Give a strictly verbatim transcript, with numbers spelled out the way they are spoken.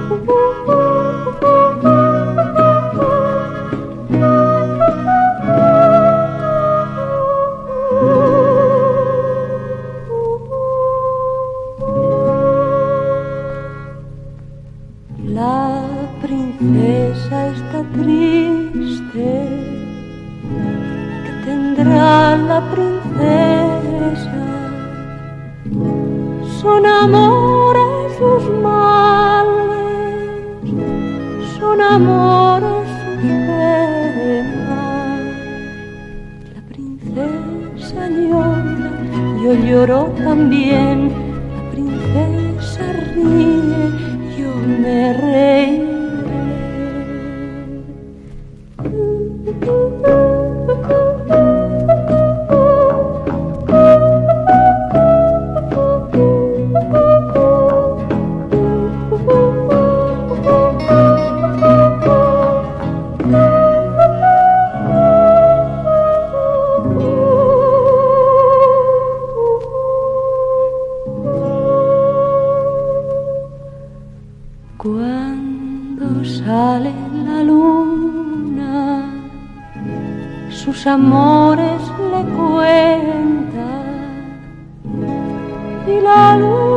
La princesa está triste, ¿qué tendrá la princesa? Son amores sus males, son amores sus penas. La princesa llora, yo lloro también. La princesa ríe, yo me reiré. Cuando sale la luna, sus amores le cuenta, y la luna